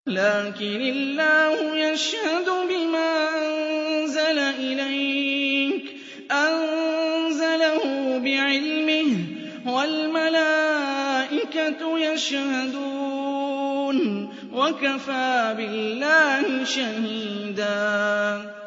لكن الله يشهد بما أنزل إليك أنزله بعلمه والملائكة يشهدون وكفى بالله شهيدا